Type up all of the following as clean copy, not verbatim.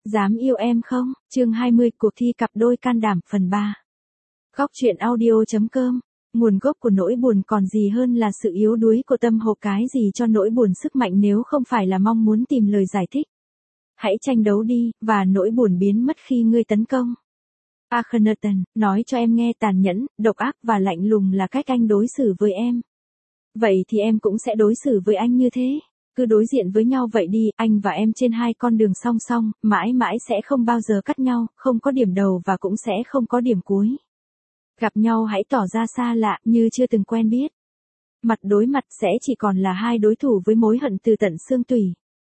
Dám yêu em không? Chương 20 cuộc thi cặp đôi can đảm phần 3. Góc truyện audio.com. Nguồn gốc của nỗi buồn còn gì hơn là sự yếu đuối của tâm hồn, cái gì cho nỗi buồn sức mạnh nếu không phải là mong muốn tìm lời giải thích. Hãy tranh đấu đi, và nỗi buồn biến mất khi ngươi tấn công. Akhenaten, nói cho em nghe tàn nhẫn, độc ác và lạnh lùng là cách anh đối xử với em. Vậy thì em cũng sẽ đối xử với anh như thế. Cứ đối diện với nhau vậy đi, anh và em trên hai con đường song song, mãi mãi sẽ không bao giờ cắt nhau, không có điểm đầu và cũng sẽ không có điểm cuối. Gặp nhau hãy tỏ ra xa lạ, như chưa từng quen biết. Mặt đối mặt sẽ chỉ còn là hai đối thủ với mối hận từ tận xương tủy.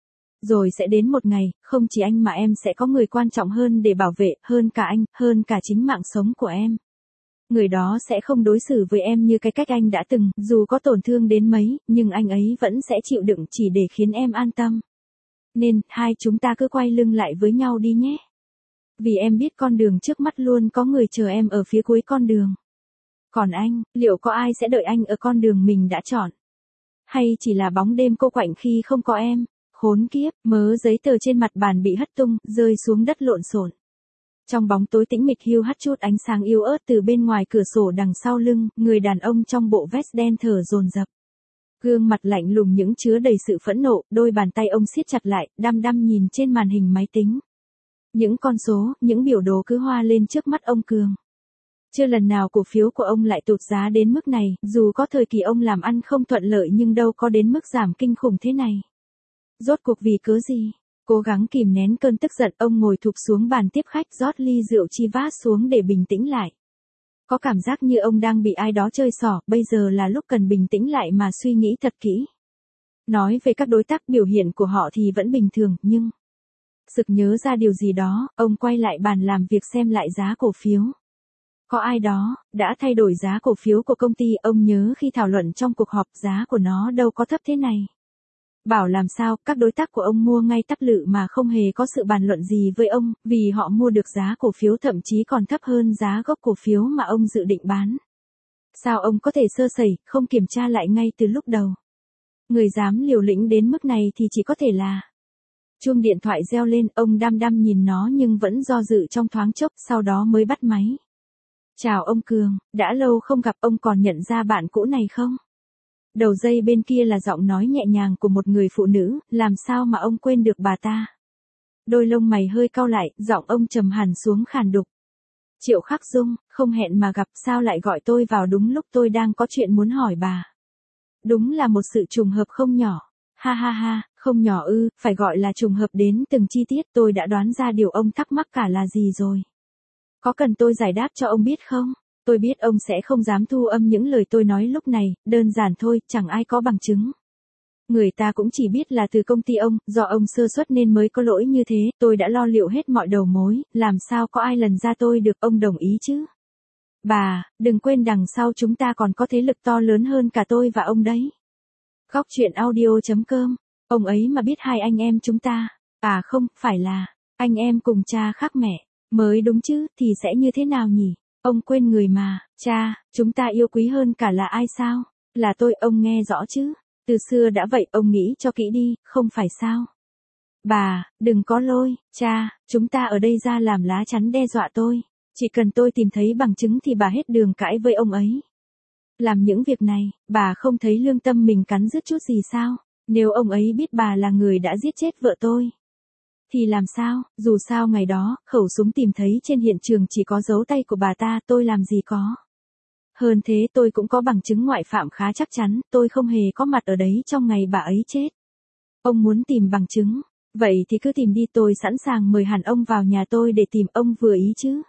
Rồi sẽ đến một ngày, không chỉ anh mà em sẽ có người quan trọng hơn để bảo vệ, hơn cả anh, hơn cả chính mạng sống của em. Người đó sẽ không đối xử với em như cái cách anh đã từng, dù có tổn thương đến mấy, nhưng anh ấy vẫn sẽ chịu đựng chỉ để khiến em an tâm. Nên, hai chúng ta cứ quay lưng lại với nhau đi nhé. Vì em biết con đường trước mắt luôn có người chờ em ở phía cuối con đường. Còn anh, liệu có ai sẽ đợi anh ở con đường mình đã chọn? Hay chỉ là bóng đêm cô quạnh khi không có em? Khốn kiếp, mớ giấy tờ trên mặt bàn bị hất tung, rơi xuống đất lộn xộn. Trong bóng tối tĩnh mịch hiu hắt chút ánh sáng yếu ớt từ bên ngoài cửa sổ đằng sau lưng, người đàn ông trong bộ vest đen thở dồn dập. Gương mặt lạnh lùng những chứa đầy sự phẫn nộ, đôi bàn tay ông siết chặt lại, đăm đăm nhìn trên màn hình máy tính. Những con số, những biểu đồ cứ hoa lên trước mắt ông Cường. Chưa lần nào cổ phiếu của ông lại tụt giá đến mức này, dù có thời kỳ ông làm ăn không thuận lợi nhưng đâu có đến mức giảm kinh khủng thế này. Rốt cuộc vì cớ gì? Cố gắng kìm nén cơn tức giận, ông ngồi thụp xuống bàn tiếp khách rót ly rượu Chivas xuống để bình tĩnh lại. Có cảm giác như ông đang bị ai đó chơi xỏ, bây giờ là lúc cần bình tĩnh lại mà suy nghĩ thật kỹ. Nói về các đối tác biểu hiện của họ thì vẫn bình thường, nhưng... Sực nhớ ra điều gì đó, ông quay lại bàn làm việc xem lại giá cổ phiếu. Có ai đó, đã thay đổi giá cổ phiếu của công ty, ông nhớ khi thảo luận trong cuộc họp giá của nó đâu có thấp thế này. Bảo làm sao, các đối tác của ông mua ngay tắp lự mà không hề có sự bàn luận gì với ông, vì họ mua được giá cổ phiếu thậm chí còn thấp hơn giá gốc cổ phiếu mà ông dự định bán. Sao ông có thể sơ sẩy, không kiểm tra lại ngay từ lúc đầu? Người dám liều lĩnh đến mức này thì chỉ có thể là... Chuông điện thoại reo lên, ông đăm đăm nhìn nó nhưng vẫn do dự trong thoáng chốc, sau đó mới bắt máy. Chào ông Cường, đã lâu không gặp, ông còn nhận ra bạn cũ này không? Đầu dây bên kia là giọng nói nhẹ nhàng của một người phụ nữ, làm sao mà ông quên được bà ta? Đôi lông mày hơi cau lại, giọng ông trầm hẳn xuống khàn đục. Triệu Khắc Dung, không hẹn mà gặp, sao lại gọi tôi vào đúng lúc tôi đang có chuyện muốn hỏi bà? Đúng là một sự trùng hợp không nhỏ. Ha ha ha, không nhỏ ư, phải gọi là trùng hợp đến từng chi tiết, tôi đã đoán ra điều ông thắc mắc cả là gì rồi. Có cần tôi giải đáp cho ông biết không? Tôi biết ông sẽ không dám thu âm những lời tôi nói lúc này, đơn giản thôi, chẳng ai có bằng chứng. Người ta cũng chỉ biết là từ công ty ông, do ông sơ suất nên mới có lỗi như thế, tôi đã lo liệu hết mọi đầu mối, làm sao có ai lần ra tôi được, ông đồng ý chứ? Bà, đừng quên đằng sau chúng ta còn có thế lực to lớn hơn cả tôi và ông đấy. Góc truyện audio.com, ông ấy mà biết hai anh em chúng ta, à không, phải là, anh em cùng cha khác mẹ, mới đúng chứ, thì sẽ như thế nào nhỉ? Ông quên người mà, cha, chúng ta yêu quý hơn cả là ai sao? Là tôi, ông nghe rõ chứ? Từ xưa đã vậy, ông nghĩ cho kỹ đi, không phải sao? Bà, đừng có lôi, cha, chúng ta ở đây ra làm lá chắn đe dọa tôi. Chỉ cần tôi tìm thấy bằng chứng thì bà hết đường cãi với ông ấy. Làm những việc này, bà không thấy lương tâm mình cắn rứt chút gì sao? Nếu ông ấy biết bà là người đã giết chết vợ tôi, thì làm sao? Dù sao ngày đó, khẩu súng tìm thấy trên hiện trường chỉ có dấu tay của bà ta, tôi làm gì có. Hơn thế tôi cũng có bằng chứng ngoại phạm khá chắc chắn, tôi không hề có mặt ở đấy trong ngày bà ấy chết. Ông muốn tìm bằng chứng, vậy thì cứ tìm đi, tôi sẵn sàng mời hẳn ông vào nhà tôi để tìm, ông vừa ý chứ.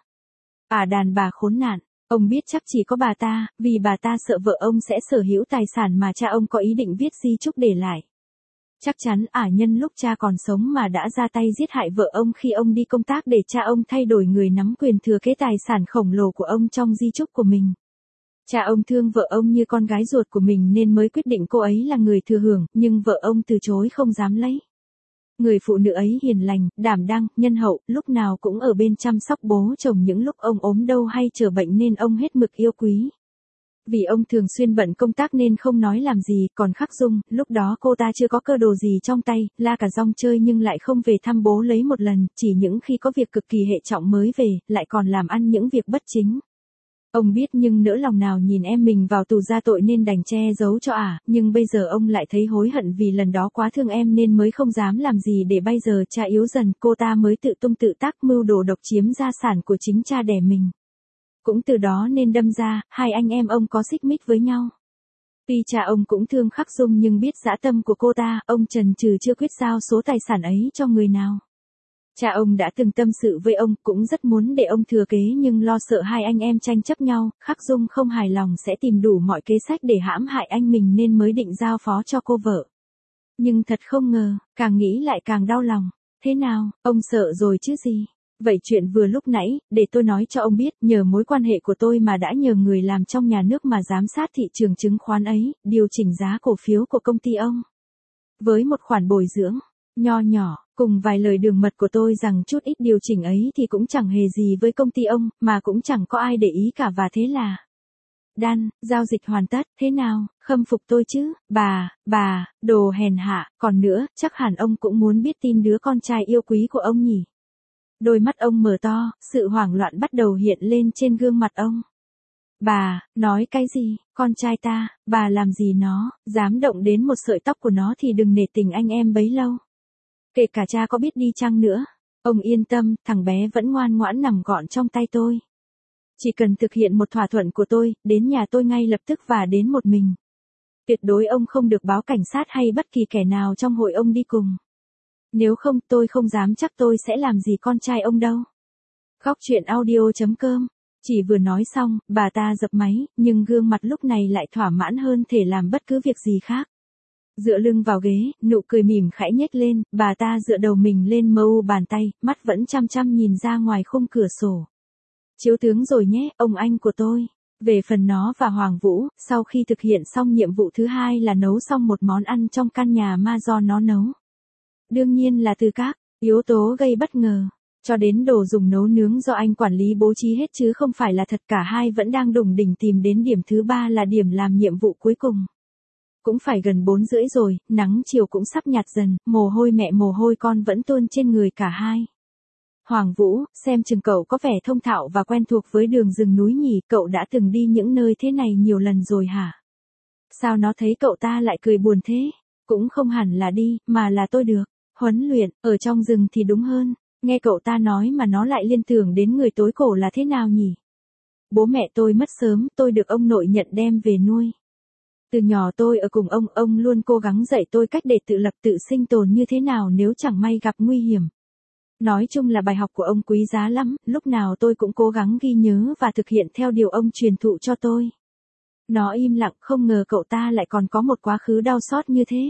À đàn bà khốn nạn, ông biết chắc chỉ có bà ta, vì bà ta sợ vợ ông sẽ sở hữu tài sản mà cha ông có ý định viết di chúc để lại. Chắc chắn nhân lúc cha còn sống mà đã ra tay giết hại vợ ông khi ông đi công tác để cha ông thay đổi người nắm quyền thừa kế tài sản khổng lồ của ông trong di chúc của mình. Cha ông thương vợ ông như con gái ruột của mình nên mới quyết định cô ấy là người thừa hưởng, nhưng vợ ông từ chối không dám lấy. Người phụ nữ ấy hiền lành, đảm đang, nhân hậu, lúc nào cũng ở bên chăm sóc bố chồng những lúc ông ốm đau hay chữa bệnh nên ông hết mực yêu quý. Vì ông thường xuyên bận công tác nên không nói làm gì, còn Khắc Dung, lúc đó cô ta chưa có cơ đồ gì trong tay, la cả rong chơi nhưng lại không về thăm bố lấy một lần, chỉ những khi có việc cực kỳ hệ trọng mới về, lại còn làm ăn những việc bất chính. Ông biết nhưng nỡ lòng nào nhìn em mình vào tù ra tội nên đành che giấu cho nhưng bây giờ ông lại thấy hối hận vì lần đó quá thương em nên mới không dám làm gì để bây giờ cha yếu dần cô ta mới tự tung tự tác mưu đồ độc chiếm gia sản của chính cha đẻ mình. Cũng từ đó nên đâm ra, hai anh em ông có xích mích với nhau. Tuy cha ông cũng thương Khắc Dung nhưng biết dã tâm của cô ta, ông chần chừ chưa quyết giao số tài sản ấy cho người nào. Cha ông đã từng tâm sự với ông, cũng rất muốn để ông thừa kế nhưng lo sợ hai anh em tranh chấp nhau, Khắc Dung không hài lòng sẽ tìm đủ mọi kế sách để hãm hại anh mình nên mới định giao phó cho cô vợ. Nhưng thật không ngờ, càng nghĩ lại càng đau lòng. Thế nào, ông sợ rồi chứ gì? Vậy chuyện vừa lúc nãy, để tôi nói cho ông biết, nhờ mối quan hệ của tôi mà đã nhờ người làm trong nhà nước mà giám sát thị trường chứng khoán ấy, điều chỉnh giá cổ phiếu của công ty ông. Với một khoản bồi dưỡng nho nhỏ, cùng vài lời đường mật của tôi rằng chút ít điều chỉnh ấy thì cũng chẳng hề gì với công ty ông, mà cũng chẳng có ai để ý cả và thế là đan, giao dịch hoàn tất, thế nào, khâm phục tôi chứ, bà, đồ hèn hạ, còn nữa, chắc hẳn ông cũng muốn biết tin đứa con trai yêu quý của ông nhỉ. Đôi mắt ông mở to, sự hoảng loạn bắt đầu hiện lên trên gương mặt ông. Bà, nói cái gì, con trai ta, bà làm gì nó, dám động đến một sợi tóc của nó thì đừng nể tình anh em bấy lâu. Kể cả cha có biết đi chăng nữa, ông yên tâm, thằng bé vẫn ngoan ngoãn nằm gọn trong tay tôi. Chỉ cần thực hiện một thỏa thuận của tôi, đến nhà tôi ngay lập tức và đến một mình. Tuyệt đối ông không được báo cảnh sát hay bất kỳ kẻ nào trong hội ông đi cùng. Nếu không tôi không dám chắc tôi sẽ làm gì con trai ông đâu. Góc truyện audio.com. Chỉ vừa nói xong, bà ta dập máy, nhưng gương mặt lúc này lại thỏa mãn hơn thể làm bất cứ việc gì khác. Dựa lưng vào ghế, nụ cười mỉm khẽ nhếch lên, bà ta dựa đầu mình lên mơ u bàn tay, mắt vẫn chăm chăm nhìn ra ngoài khung cửa sổ. Chiếu tướng rồi nhé, ông anh của tôi. Về phần nó và Hoàng Vũ, sau khi thực hiện xong nhiệm vụ thứ hai là nấu xong một món ăn trong căn nhà ma do nó nấu. Đương nhiên là từ các yếu tố gây bất ngờ, cho đến đồ dùng nấu nướng do anh quản lý bố trí hết chứ không phải là thật, cả hai vẫn đang đùng đỉnh tìm đến điểm thứ ba là điểm làm nhiệm vụ cuối cùng. Cũng phải gần 4:30 rồi, nắng chiều cũng sắp nhạt dần, mồ hôi mẹ mồ hôi con vẫn tuôn trên người cả hai. Hoàng Vũ, xem chừng cậu có vẻ thông thạo và quen thuộc với đường rừng núi nhỉ, cậu đã từng đi những nơi thế này nhiều lần rồi hả? Sao nó thấy cậu ta lại cười buồn thế? Cũng không hẳn là đi, mà là tôi được huấn luyện, ở trong rừng thì đúng hơn. Nghe cậu ta nói mà nó lại liên tưởng đến người tối cổ là thế nào nhỉ? Bố mẹ tôi mất sớm, tôi được ông nội nhận đem về nuôi. Từ nhỏ tôi ở cùng ông luôn cố gắng dạy tôi cách để tự lập tự sinh tồn như thế nào nếu chẳng may gặp nguy hiểm. Nói chung là bài học của ông quý giá lắm, lúc nào tôi cũng cố gắng ghi nhớ và thực hiện theo điều ông truyền thụ cho tôi. Nó im lặng, không ngờ cậu ta lại còn có một quá khứ đau xót như thế.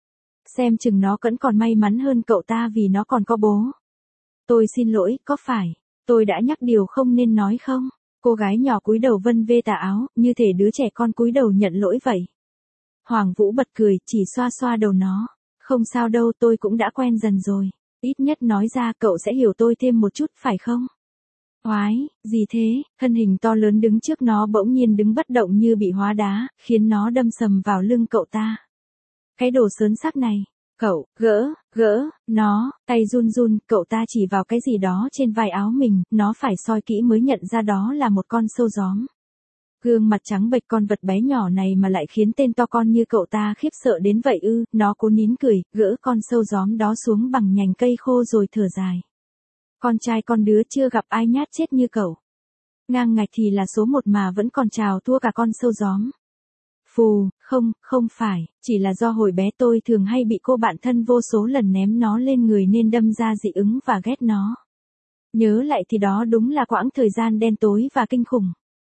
Xem chừng nó vẫn còn may mắn hơn cậu ta vì nó còn có bố. Tôi xin lỗi, có phải tôi đã nhắc điều không nên nói không? Cô gái nhỏ cúi đầu vân vê tà áo, như thể đứa trẻ con cúi đầu nhận lỗi vậy. Hoàng Vũ bật cười, chỉ xoa xoa đầu nó. Không sao đâu, tôi cũng đã quen dần rồi. Ít nhất nói ra cậu sẽ hiểu tôi thêm một chút, phải không? Oái, gì thế? Thân hình to lớn đứng trước nó bỗng nhiên đứng bất động như bị hóa đá, khiến nó đâm sầm vào lưng cậu ta. Cái đồ sớn sắc này. Cậu, gỡ, nó, tay run run, cậu ta chỉ vào cái gì đó trên vai áo mình, nó phải soi kỹ mới nhận ra đó là một con sâu gióm. Gương mặt trắng bệch con vật bé nhỏ này mà lại khiến tên to con như cậu ta khiếp sợ đến vậy ư, nó cố nín cười, gỡ con sâu gióm đó xuống bằng nhành cây khô rồi thở dài. Con trai con đứa chưa gặp ai nhát chết như cậu. Ngang ngạch thì là số một mà vẫn còn chào thua cả con sâu gióm. Phù, không phải, chỉ là do hồi bé tôi thường hay bị cô bạn thân vô số lần ném nó lên người nên đâm ra dị ứng và ghét nó. Nhớ lại thì đó đúng là quãng thời gian đen tối và kinh khủng.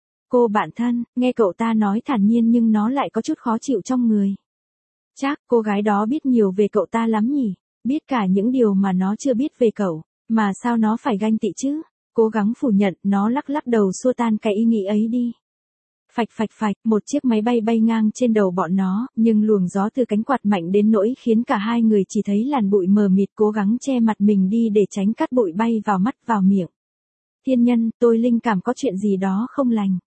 Cô bạn thân, nghe cậu ta nói thản nhiên nhưng nó lại có chút khó chịu trong người. Chắc cô gái đó biết nhiều về cậu ta lắm nhỉ, biết cả những điều mà nó chưa biết về cậu, mà sao nó phải ganh tị chứ? Cố gắng phủ nhận, nó lắc lắc đầu xua tan cái ý nghĩ ấy đi. Phạch, một chiếc máy bay bay ngang trên đầu bọn nó, nhưng luồng gió từ cánh quạt mạnh đến nỗi khiến cả hai người chỉ thấy làn bụi mờ mịt, cố gắng che mặt mình đi để tránh cát bụi bay vào mắt vào miệng. Thiên nhân, tôi linh cảm có chuyện gì đó không lành.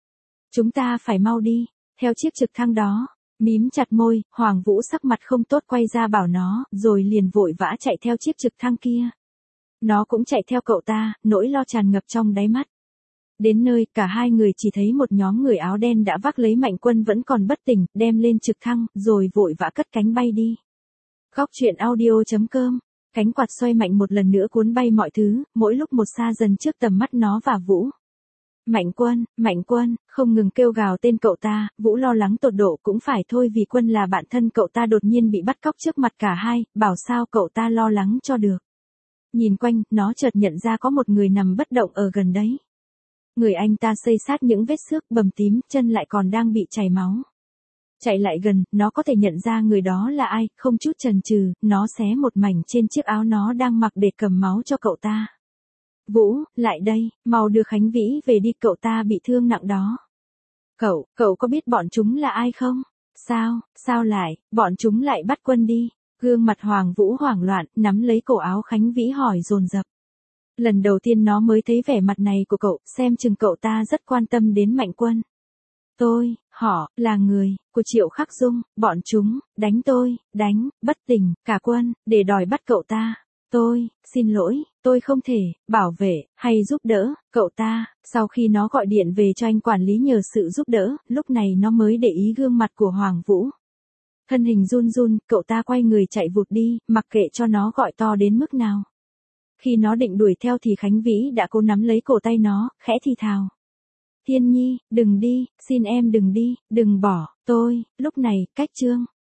Chúng ta phải mau đi, theo chiếc trực thăng đó. Mím chặt môi, Hoàng Vũ sắc mặt không tốt quay ra bảo nó, rồi liền vội vã chạy theo chiếc trực thăng kia. Nó cũng chạy theo cậu ta, nỗi lo tràn ngập trong đáy mắt. Đến nơi, cả hai người chỉ thấy một nhóm người áo đen đã vác lấy Mạnh Quân vẫn còn bất tỉnh, đem lên trực thăng, rồi vội vã cất cánh bay đi. Góc truyện audio.com. Cánh quạt xoay mạnh một lần nữa cuốn bay mọi thứ, mỗi lúc một xa dần trước tầm mắt nó và Vũ. Mạnh Quân, không ngừng kêu gào tên cậu ta, Vũ lo lắng tột độ cũng phải thôi vì Quân là bạn thân cậu ta đột nhiên bị bắt cóc trước mặt cả hai, bảo sao cậu ta lo lắng cho được. Nhìn quanh, nó chợt nhận ra có một người nằm bất động ở gần đấy. Người anh ta xây sát những vết xước bầm tím, chân lại còn đang bị chảy máu. Chạy lại gần, nó có thể nhận ra người đó là ai, không chút chần chừ, nó xé một mảnh trên chiếc áo nó đang mặc để cầm máu cho cậu ta. Vũ, lại đây, mau đưa Khánh Vĩ về đi, cậu ta bị thương nặng đó. Cậu có biết bọn chúng là ai không? Sao lại, bọn chúng lại bắt Quân đi? Gương mặt Hoàng Vũ hoảng loạn, nắm lấy cổ áo Khánh Vĩ hỏi dồn dập. Lần đầu tiên nó mới thấy vẻ mặt này của cậu, xem chừng cậu ta rất quan tâm đến Mạnh Quân. Họ, là người, của Triệu Khắc Dung, bọn chúng, đánh tôi, bất tỉnh, cả Quân, để đòi bắt cậu ta. Xin lỗi, tôi không thể, bảo vệ, hay giúp đỡ, cậu ta. Sau khi nó gọi điện về cho anh quản lý nhờ sự giúp đỡ, lúc này nó mới để ý gương mặt của Hoàng Vũ. Thân hình run run, cậu ta quay người chạy vụt đi, mặc kệ cho nó gọi to đến mức nào. Khi nó định đuổi theo thì Khánh Vĩ đã cố nắm lấy cổ tay nó, khẽ thì thào. Thiên Nhi, đừng đi, xin em đừng đi, đừng bỏ tôi. Lúc này, cách Trương